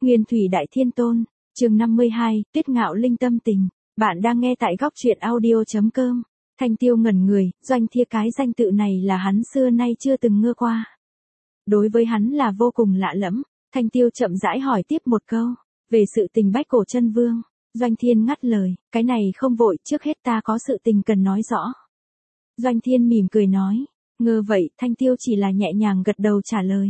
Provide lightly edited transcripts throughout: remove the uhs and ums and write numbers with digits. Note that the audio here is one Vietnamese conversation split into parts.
Nguyên thủy đại thiên tôn, chương 52, Tuyết ngạo linh tâm tình. Bạn đang nghe tại góc truyện audio.com. Thanh Tiêu ngẩn người, Doanh Thiê cái danh tự này là hắn xưa nay chưa từng nghe qua. Đối với hắn là vô cùng lạ lẫm. Thanh Tiêu chậm rãi hỏi tiếp một câu, về sự tình Bách Cổ Chân Vương. Doanh Thiên ngắt lời, cái này không vội, trước hết ta có sự tình cần nói rõ. Doanh Thiên mỉm cười nói, ngờ vậy, Thanh Tiêu chỉ là nhẹ nhàng gật đầu trả lời.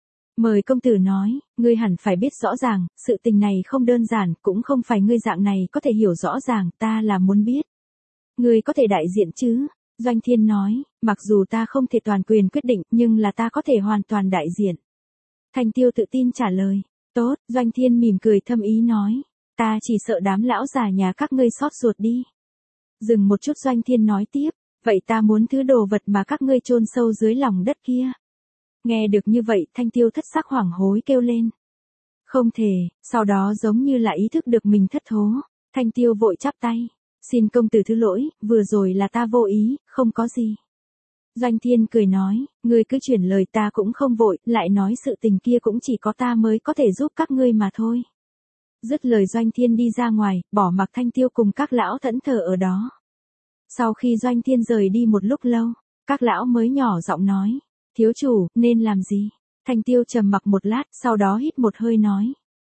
Mời công tử nói, ngươi hẳn phải biết rõ ràng, sự tình này không đơn giản, cũng không phải ngươi dạng này có thể hiểu rõ ràng, ta là muốn biết. Ngươi có thể đại diện chứ? Doanh Thiên nói, mặc dù ta không thể toàn quyền quyết định, nhưng là ta có thể hoàn toàn đại diện. Thanh Tiêu tự tin trả lời, tốt, Doanh Thiên mỉm cười thâm ý nói, ta chỉ sợ đám lão già nhà các ngươi xót ruột đi. Dừng một chút Doanh Thiên nói tiếp, vậy ta muốn thứ đồ vật mà các ngươi chôn sâu dưới lòng đất kia. Nghe được như vậy, Thanh Tiêu thất sắc hoảng hối kêu lên. Không thể, sau đó giống như là ý thức được mình thất thố. Thanh Tiêu vội chắp tay. Xin công tử thứ lỗi, vừa rồi là ta vô ý, không có gì. Doanh Thiên cười nói, ngươi cứ chuyển lời, ta cũng không vội, lại nói sự tình kia cũng chỉ có ta mới có thể giúp các ngươi mà thôi. Dứt lời Doanh Thiên đi ra ngoài, bỏ mặc Thanh Tiêu cùng các lão thẫn thờ ở đó. Sau khi Doanh Thiên rời đi một lúc lâu, các lão mới nhỏ giọng nói. Thiếu chủ, nên làm gì? Thanh Tiêu trầm mặc một lát, sau đó hít một hơi nói.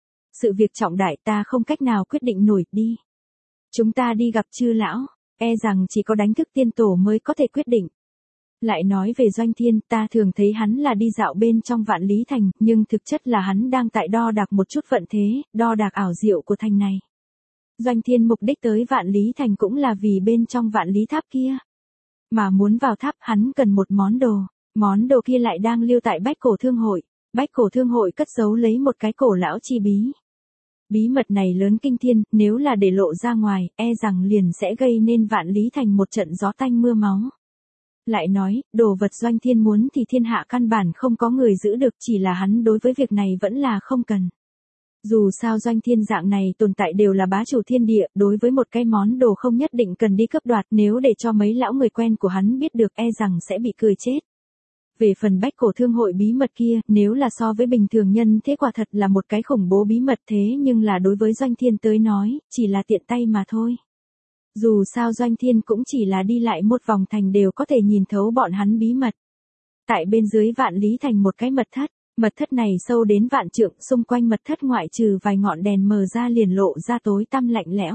Sự việc trọng đại ta không cách nào quyết định nổi, đi. Chúng ta đi gặp chư lão, e rằng chỉ có đánh thức tiên tổ mới có thể quyết định. Lại nói về Doanh Thiên, ta thường thấy hắn là đi dạo bên trong Vạn Lý Thành, nhưng thực chất là hắn đang tại đo đạc một chút vận thế, đo đạc ảo diệu của thành này. Doanh Thiên mục đích tới Vạn Lý Thành cũng là vì bên trong Vạn Lý Tháp kia. Mà muốn vào tháp hắn cần một món đồ. Món đồ kia lại đang lưu tại Bách Cổ Thương Hội. Bách Cổ Thương Hội cất giấu lấy một cái cổ lão chi bí. Bí mật này lớn kinh thiên, nếu là để lộ ra ngoài, e rằng liền sẽ gây nên Vạn Lý Thành một trận gió tanh mưa máu. Lại nói, đồ vật Doanh Thiên muốn thì thiên hạ căn bản không có người giữ được, chỉ là hắn đối với việc này vẫn là không cần. Dù sao Doanh Thiên dạng này tồn tại đều là bá chủ thiên địa, đối với một cái món đồ không nhất định cần đi cướp đoạt, nếu để cho mấy lão người quen của hắn biết được e rằng sẽ bị cười chết. Về phần Bách Cổ Thương Hội bí mật kia, nếu là so với bình thường nhân thế quả thật là một cái khủng bố bí mật, thế nhưng là đối với Doanh Thiên tới nói, chỉ là tiện tay mà thôi. Dù sao Doanh Thiên cũng chỉ là đi lại một vòng thành đều có thể nhìn thấu bọn hắn bí mật. Tại bên dưới Vạn Lý Thành một cái mật thất này sâu đến vạn trượng, xung quanh mật thất ngoại trừ vài ngọn đèn mờ ra liền lộ ra tối tăm lạnh lẽo.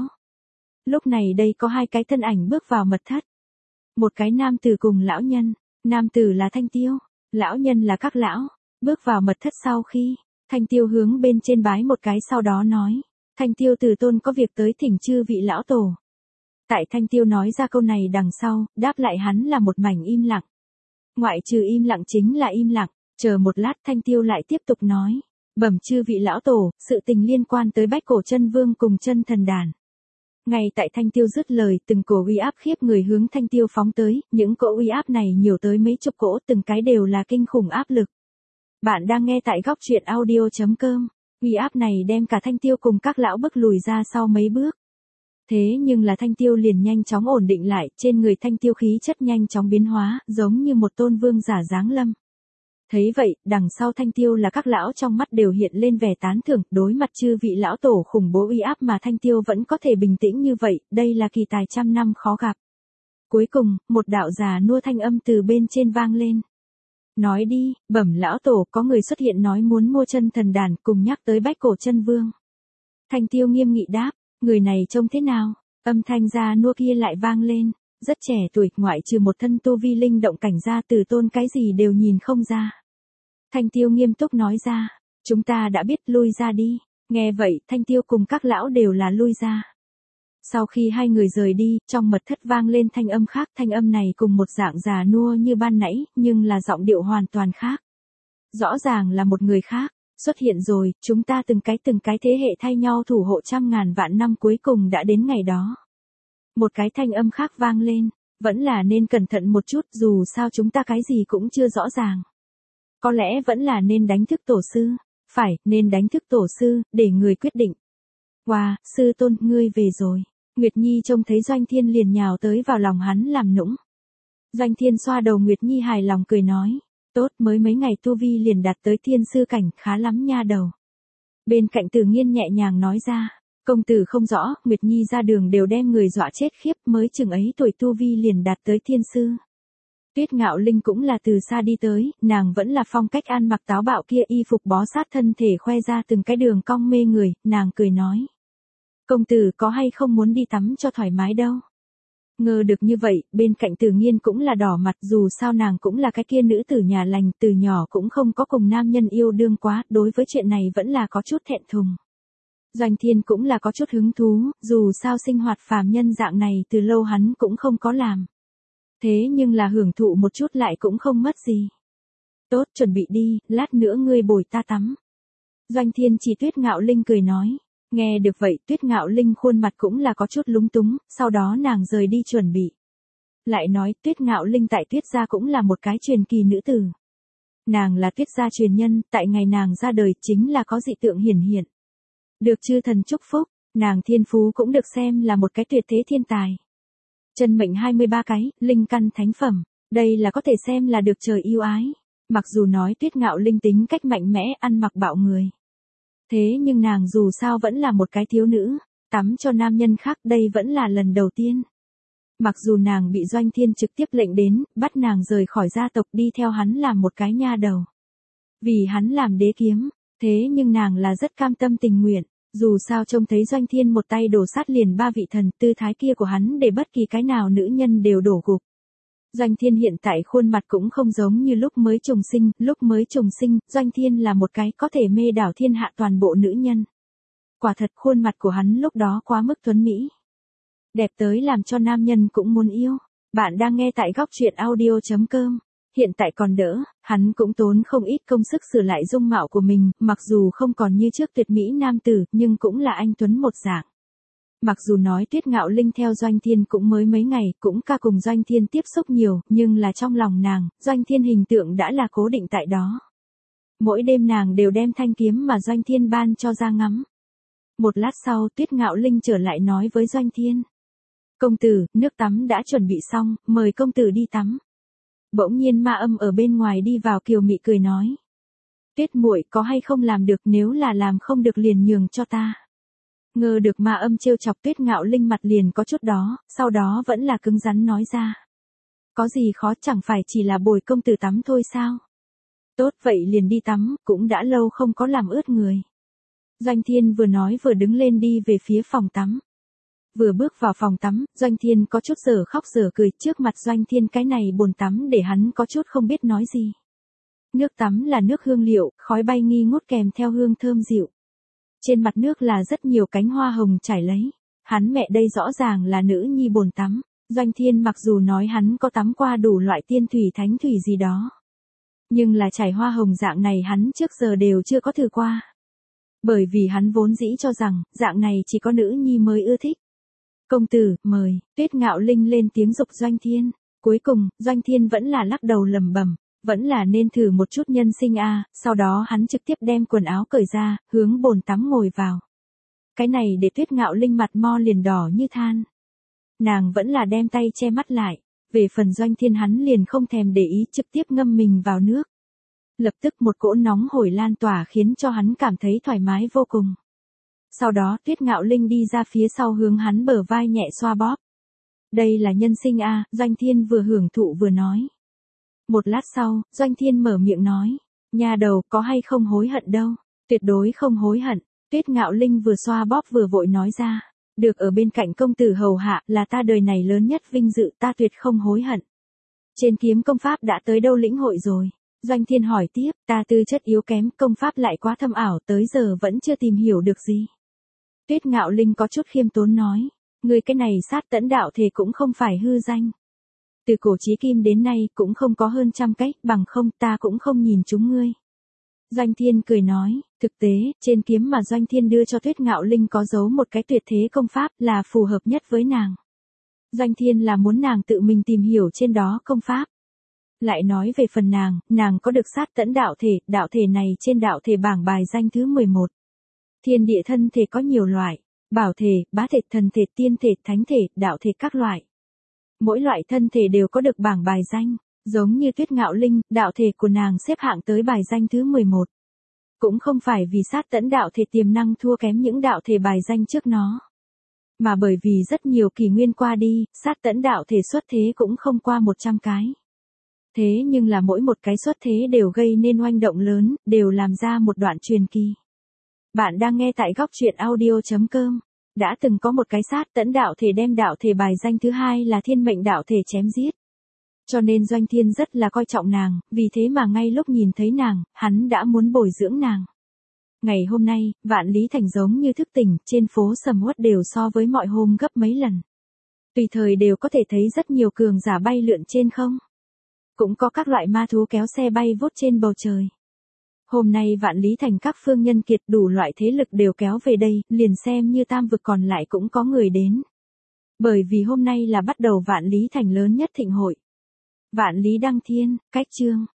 Lúc này đây có hai cái thân ảnh bước vào mật thất. Một cái nam tử cùng lão nhân. Nam tử là Thanh Tiêu, lão nhân là các lão. Bước vào mật thất sau khi, Thanh Tiêu hướng bên trên bái một cái sau đó nói. Thanh Tiêu Từ Tôn có việc tới thỉnh chư vị lão tổ. Tại Thanh Tiêu nói ra câu này đằng sau, đáp lại hắn là một mảnh im lặng. Ngoại trừ im lặng chính là im lặng, chờ một lát Thanh Tiêu lại tiếp tục nói. Bẩm chư vị lão tổ, sự tình liên quan tới Bách Cổ Chân Vương cùng Chân Thần Đàn. Ngay tại Thanh Tiêu dứt lời, từng cổ uy áp khiếp người hướng Thanh Tiêu phóng tới, những cỗ uy áp này nhiều tới mấy chục cỗ, từng cái đều là kinh khủng áp lực. Bạn đang nghe tại góc truyện audio.com, uy áp này đem cả Thanh Tiêu cùng các lão bước lùi ra sau mấy bước. Thế nhưng là Thanh Tiêu liền nhanh chóng ổn định lại, trên người Thanh Tiêu khí chất nhanh chóng biến hóa, giống như một tôn vương giả giáng lâm. Thấy vậy, đằng sau Thanh Tiêu là các lão trong mắt đều hiện lên vẻ tán thưởng, đối mặt chư vị lão tổ khủng bố uy áp mà Thanh Tiêu vẫn có thể bình tĩnh như vậy, đây là kỳ tài trăm năm khó gặp. Cuối cùng, một đạo già nua thanh âm từ bên trên vang lên. Nói đi, bẩm lão tổ, có người xuất hiện nói muốn mua Chân Thần Đàn, cùng nhắc tới Bách Cổ Chân Vương. Thanh Tiêu nghiêm nghị đáp, người này trông thế nào? Âm thanh già nua kia lại vang lên, rất trẻ tuổi, ngoại trừ một thân tu vi linh động cảnh ra Từ Tôn cái gì đều nhìn không ra. Thanh Tiêu nghiêm túc nói ra, chúng ta đã biết, lui ra đi. Nghe vậy, Thanh Tiêu cùng các lão đều là lui ra. Sau khi hai người rời đi, trong mật thất vang lên thanh âm khác, thanh âm này cùng một dạng già nua như ban nãy, nhưng là giọng điệu hoàn toàn khác. Rõ ràng là một người khác, xuất hiện rồi, chúng ta từng cái thế hệ thay nhau thủ hộ trăm ngàn vạn năm, cuối cùng đã đến ngày đó. Một cái thanh âm khác vang lên, vẫn là nên cẩn thận một chút, dù sao chúng ta cái gì cũng chưa rõ ràng. Có lẽ vẫn là nên đánh thức tổ sư. Phải, nên đánh thức tổ sư, để người quyết định. Wow, sư tôn, ngươi về rồi. Nguyệt Nhi trông thấy Doanh Thiên liền nhào tới vào lòng hắn làm nũng. Doanh Thiên xoa đầu Nguyệt Nhi hài lòng cười nói. Tốt, mới mấy ngày tu vi liền đạt tới thiên sư cảnh, khá lắm nha đầu. Bên cạnh Từ Nghiên nhẹ nhàng nói ra, công tử không rõ, Nguyệt Nhi ra đường đều đem người dọa chết khiếp, mới chừng ấy tuổi tu vi liền đạt tới thiên sư. Tuyết Ngạo Linh cũng là từ xa đi tới, nàng vẫn là phong cách ăn mặc táo bạo kia, y phục bó sát thân thể khoe ra từng cái đường cong mê người, nàng cười nói. Công tử có hay không muốn đi tắm cho thoải mái đâu. Ngờ được như vậy, bên cạnh Từ Nghiên cũng là đỏ mặt, dù sao nàng cũng là cái kia nữ tử nhà lành, từ nhỏ cũng không có cùng nam nhân yêu đương quá, đối với chuyện này vẫn là có chút thẹn thùng. Doanh Thiên cũng là có chút hứng thú, dù sao sinh hoạt phàm nhân dạng này từ lâu hắn cũng không có làm. Thế nhưng là hưởng thụ một chút lại cũng không mất gì. Tốt, chuẩn bị đi, lát nữa ngươi bồi ta tắm. Doanh Thiên chỉ Tuyết Ngạo Linh cười nói. Nghe được vậy, Tuyết Ngạo Linh khuôn mặt cũng là có chút lúng túng, sau đó nàng rời đi chuẩn bị. Lại nói, Tuyết Ngạo Linh tại Tuyết gia cũng là một cái truyền kỳ nữ tử. Nàng là Tuyết gia truyền nhân, tại ngày nàng ra đời chính là có dị tượng hiển hiện. Được chư thần chúc phúc, nàng thiên phú cũng được xem là một cái tuyệt thế thiên tài. Chân mệnh 23 cái, linh căn thánh phẩm, đây là có thể xem là được trời yêu ái. Mặc dù nói Tuyết Ngạo Linh tính cách mạnh mẽ, ăn mặc bạo người. Thế nhưng nàng dù sao vẫn là một cái thiếu nữ, tắm cho nam nhân khác đây vẫn là lần đầu tiên. Mặc dù nàng bị Doanh Thiên trực tiếp lệnh đến, bắt nàng rời khỏi gia tộc đi theo hắn làm một cái nha đầu. Vì hắn làm đế kiếm, thế nhưng nàng là rất cam tâm tình nguyện, dù sao trông thấy Doanh Thiên một tay đổ sát liền 3 vị thần, tư thái kia của hắn để bất kỳ cái nào nữ nhân đều đổ gục. Doanh Thiên hiện tại khuôn mặt cũng không giống như lúc mới trùng sinh, Doanh Thiên là một cái có thể mê đảo thiên hạ toàn bộ nữ nhân. Quả thật khuôn mặt của hắn lúc đó quá mức tuấn mỹ. Đẹp tới làm cho nam nhân cũng muốn yêu. Bạn đang nghe tại góc truyện audio.com. Hiện tại còn đỡ, hắn cũng tốn không ít công sức sửa lại dung mạo của mình, mặc dù không còn như trước tuyệt mỹ nam tử, nhưng cũng là anh tuấn một dạng. Mặc dù nói Tuyết Ngạo Linh theo Doanh Thiên cũng mới mấy ngày, cũng ca cùng Doanh Thiên tiếp xúc nhiều, nhưng là trong lòng nàng, Doanh Thiên hình tượng đã là cố định tại đó. Mỗi đêm nàng đều đem thanh kiếm mà Doanh Thiên ban cho ra ngắm. Một lát sau Tuyết Ngạo Linh trở lại nói với Doanh Thiên. Công tử, nước tắm đã chuẩn bị xong, mời công tử đi tắm. Bỗng nhiên Ma Âm ở bên ngoài đi vào kiều mị cười nói. Tuyết muội có hay không làm được, nếu là làm không được liền nhường cho ta. Ngờ được Ma Âm trêu chọc Tuyết Ngạo Linh mặt liền có chút đó, sau đó vẫn là cứng rắn nói ra. Có gì khó, chẳng phải chỉ là bồi công tử tắm thôi sao? Tốt vậy liền đi tắm, cũng đã lâu không có làm ướt người. Doanh Thiên vừa nói vừa đứng lên đi về phía phòng tắm. Vừa bước vào phòng tắm, Doanh Thiên có chút giờ khóc giờ cười, trước mặt Doanh Thiên cái này bồn tắm để hắn có chút không biết nói gì. Nước tắm là nước hương liệu, khói bay nghi ngút kèm theo hương thơm dịu. Trên mặt nước là rất nhiều cánh hoa hồng trải lấy. Hắn mẹ đây rõ ràng là nữ nhi bồn tắm. Doanh Thiên mặc dù nói hắn có tắm qua đủ loại tiên thủy thánh thủy gì đó. Nhưng là trải hoa hồng dạng này hắn trước giờ đều chưa có thử qua. Bởi vì hắn vốn dĩ cho rằng, dạng này chỉ có nữ nhi mới ưa thích. Công tử, mời, Tuyết Ngạo Linh lên tiếng dục Doanh Thiên. Cuối cùng, Doanh Thiên vẫn là lắc đầu lẩm bẩm, vẫn là nên thử một chút nhân sinh a. Sau đó hắn trực tiếp đem quần áo cởi ra, hướng bồn tắm ngồi vào. Cái này để Tuyết Ngạo Linh mặt mo liền đỏ như than. Nàng vẫn là đem tay che mắt lại, về phần Doanh Thiên hắn liền không thèm để ý, trực tiếp ngâm mình vào nước. Lập tức một cỗ nóng hổi lan tỏa khiến cho hắn cảm thấy thoải mái vô cùng. Sau đó Tuyết Ngạo Linh đi ra phía sau hướng hắn bờ vai nhẹ xoa bóp. Đây là nhân sinh a, Doanh Thiên vừa hưởng thụ vừa nói. Một lát sau, Doanh Thiên mở miệng nói, nhà đầu có hay không hối hận đâu, tuyệt đối không hối hận. Tuyết Ngạo Linh vừa xoa bóp vừa vội nói ra, được ở bên cạnh công tử hầu hạ là ta đời này lớn nhất vinh dự, ta tuyệt không hối hận. Trên kiếm công pháp đã tới đâu lĩnh hội rồi? Doanh Thiên hỏi tiếp, ta tư chất yếu kém, công pháp lại quá thâm ảo, tới giờ vẫn chưa tìm hiểu được gì. Tuyết Ngạo Linh có chút khiêm tốn nói, người cái này sát tẫn đạo thể cũng không phải hư danh. Từ cổ chí kim đến nay cũng không có hơn trăm cách, bằng không ta cũng không nhìn chúng ngươi. Doanh Thiên cười nói, thực tế, trên kiếm mà Doanh Thiên đưa cho Tuyết Ngạo Linh có giấu một cái tuyệt thế công pháp là phù hợp nhất với nàng. Doanh Thiên là muốn nàng tự mình tìm hiểu trên đó công pháp. Lại nói về phần nàng có được sát tẫn đạo thể này trên đạo thể bảng bài danh thứ 11. Thiên địa thân thể có nhiều loại, bảo thể, bá thể, thần thể, tiên thể, thánh thể, đạo thể các loại. Mỗi loại thân thể đều có được bảng bài danh, giống như Tuyết Ngạo Linh, đạo thể của nàng xếp hạng tới bài danh thứ 11. Cũng không phải vì sát tẫn đạo thể tiềm năng thua kém những đạo thể bài danh trước nó. Mà bởi vì rất nhiều kỷ nguyên qua đi, sát tẫn đạo thể xuất thế cũng không qua 100 cái. Thế nhưng là mỗi một cái xuất thế đều gây nên oanh động lớn, đều làm ra một đoạn truyền kỳ. Bạn đang nghe tại góc truyện audio.com. Đã từng có một cái sát tẫn đạo thể đem đạo thể bài danh thứ hai là thiên mệnh đạo thể chém giết. Cho nên Doanh Thiên rất là coi trọng nàng, vì thế mà ngay lúc nhìn thấy nàng, hắn đã muốn bồi dưỡng nàng. Ngày hôm nay, Vạn Lý Thành giống như thức tỉnh, trên phố sầm uất đều so với mọi hôm gấp mấy lần. Tùy thời đều có thể thấy rất nhiều cường giả bay lượn trên không. Cũng có các loại ma thú kéo xe bay vút trên bầu trời. Hôm nay Vạn Lý Thành các phương nhân kiệt đủ loại thế lực đều kéo về đây, liền xem như tam vực còn lại cũng có người đến. Bởi vì hôm nay là bắt đầu Vạn Lý Thành lớn nhất thịnh hội. Vạn Lý Đăng Thiên, cách chương.